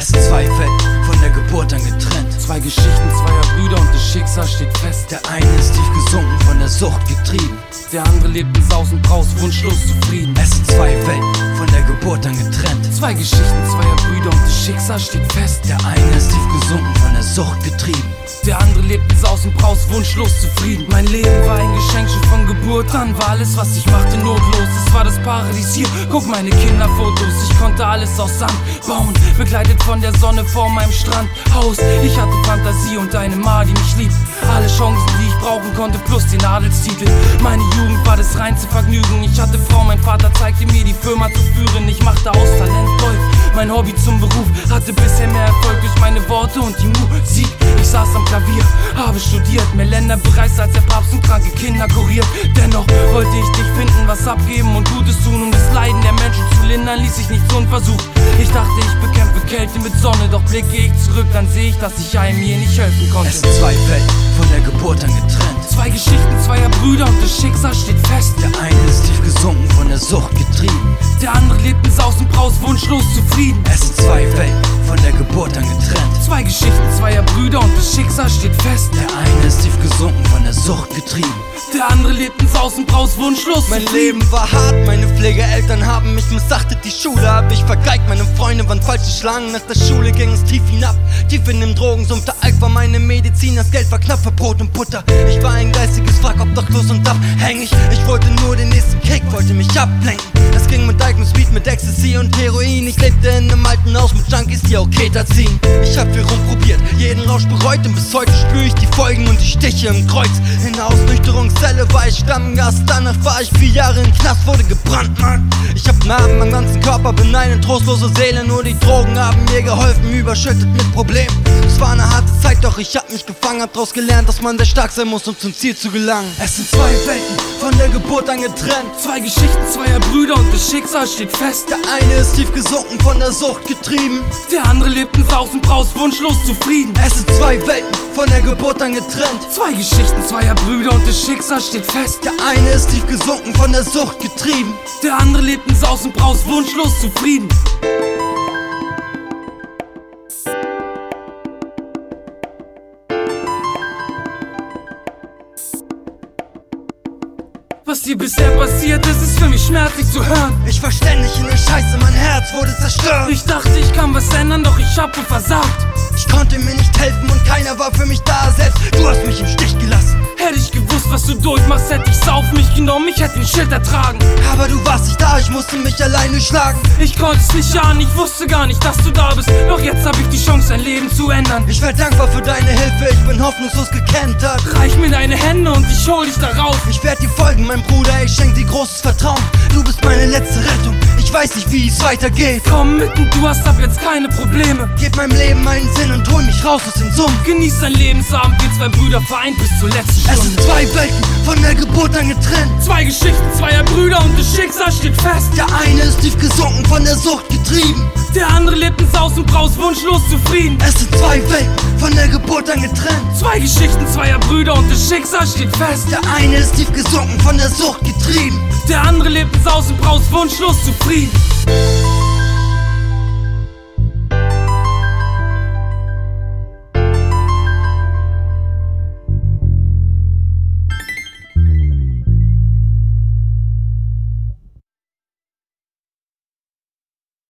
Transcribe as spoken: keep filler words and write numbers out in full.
Es sind zwei Welten, von der Geburt an getrennt. Zwei Geschichten zweier Brüder und das Schicksal steht fest. Der eine ist tief gesunken, von der Sucht getrieben. Der andere lebt in Saus und Braus, wunschlos zufrieden. Es sind zwei Welten, von der Geburt an getrennt. Zwei Geschichten zweier Brüder und das Schicksal steht fest. Der eine ist tief gesunken, von der Sucht getrieben. Der andere lebt in Saus und Braus, wunschlos zufrieden. Mein Leben war ein Geschenk, schon von Geburt an. War alles, was ich machte, notlos. Es war das Paradies hier, guck meine Kinderfotos. Ich konnte alles aus Sand bauen, begleitet von der Sonne vor meinem Strandhaus. Ich hatte Fantasie und eine Ma, die mich liebt. Alle Chancen, die ich brauchen konnte, plus den Adelstitel. Meine Jugend war das reinste Vergnügen. Ich hatte Frau, mein Vater zeigte mir die Firma zu führen. Ich machte aus Talent Gold, mein Hobby zum Beruf. Hatte bisher mehr Erfolg durch meine Worte und die Musik. Ich saß am Klavier, habe studiert, mehr Länder bereist als der Papst und kranke Kinder kuriert. Dennoch wollte ich dich finden, was abgeben und Gutes tun, um das Leiden der Menschen zu lindern, ließ ich nichts unversucht. Ich dachte, ich bekämpfe Kälte mit Sonne, doch blicke ich zurück, dann sehe ich, dass ich einem hier nicht helfen konnte. Es sind zwei Welten, von der Geburt an getrennt. Zwei Geschichten zweier Brüder und das Schicksal steht fest. Der eine ist tief gesunken, von der Sucht getrieben. Der andere lebt in Saus und Braus, wunschlos zufrieden. Es sind zwei Welten, von der Geburt an getrennt. Zwei Geschichten zweier Brüder und das Schicksal steht fest. Der eine ist tief gesunken, von der Sucht getrieben. Der andere lebt in Saus und Braus, wunschlos Mein zufrieden. Leben war hart, meine Pflegeeltern haben mich missachtet. Die Schule hab ich vergeigt, meine Freunde waren falsche Schlangen. Nach der Schule ging es tief hinab, tief in dem Drogensumpf. Der Alk war meine Medizin, das Geld war knapp für Brot und Butter. Ich war ein geistiges Wrack, obdachlos und abhängig. Ich wollte nur den nächsten Kick, wollte mich ablenken. Es ging mit Alk, mit Speed, mit Ecstasy und Heroin. Ich lebte in einem alten Haus mit Junkies, die auch Keter ziehen. Ich hab viel rumprobiert, jeden Rausch bereut und bis heute spür ich die Folgen und die Stiche im Kreuz. In der Ausnüchterungszelle war ich Stammgast, danach war ich vier Jahre im Knast, wurde gebrandmarkt. Ich hab Narben am ganzen Körper, bin eine trostlose Seele, nur die Drogen haben mir geholfen, überschüttet mit Problemen. Es war eine harte Zeit, doch ich hab mich gefangen, hab draus gelernt, dass man sehr stark sein muss, um zum Ziel zu gelangen. Es sind zwei Welten, von der Geburt an getrennt. Zwei Geschichten zweier Brüder und das Schicksal steht fest. Der eine ist tief gesunken, von der Sucht getrieben. Der andere lebt in Saus und Braus, wunschlos zufrieden. Es sind zwei Welten, von der Geburt an getrennt. Zwei Geschichten zweier Brüder und das Schicksal steht fest. Der eine ist tief gesunken, von der Sucht getrieben. Der andere lebt in Saus und Braus, wunschlos zufrieden. Was dir bisher passiert ist, ist für mich schmerzlich zu hören. Ich war ständig in der Scheiße, mein Herz wurde zerstört. Ich dachte, ich kann was ändern, doch ich hab wohl versagt. Ich konnte mir nicht helfen und keiner war für mich da, selbst du hast mich im Stich gelassen. Hätte ich gewusst, was du durchmachst, hätte ich's auf mich genommen, ich hätte den Shit ertragen. Aber du warst nicht da, ich musste mich alleine schlagen. Ich konnte es nicht ahnen, ich wusste gar nicht, dass du da bist. Doch jetzt hab ich die Chance, dein Leben zu ändern. Ich wär dankbar für deine Hilfe, ich bin hoffnungslos gekentert. Reich mir deine Hände und ich hol dich da raus. Ich werd dir folgen, mein Bruder, ich schenk dir großes Vertrauen. Du bist meine letzte Rettung, ich weiß nicht, wie es weitergeht. Komm mit und du hast ab jetzt keine Probleme. Gib meinem Leben einen Sinn und hol mich raus aus dem Sumpf. Genieß dein Lebensabend, wir zwei Brüder vereint bis zur letzten Stunde. Es sind zwei Welten, von der Geburt an getrennt. Zwei Geschichten zweier Brüder und das Schicksal steht fest. Der eine ist tief gesunken, von der Sucht getrieben. Der andere lebt in Saus und Braus, wunschlos zufrieden. Es sind zwei Welten, von der Geburt an getrennt. Zwei Geschichten zweier Brüder und das Schicksal steht fest. Der eine ist tief gesunken, von der Sucht getrieben. Der andere lebt in Saus und Braus, wunschlos zufrieden.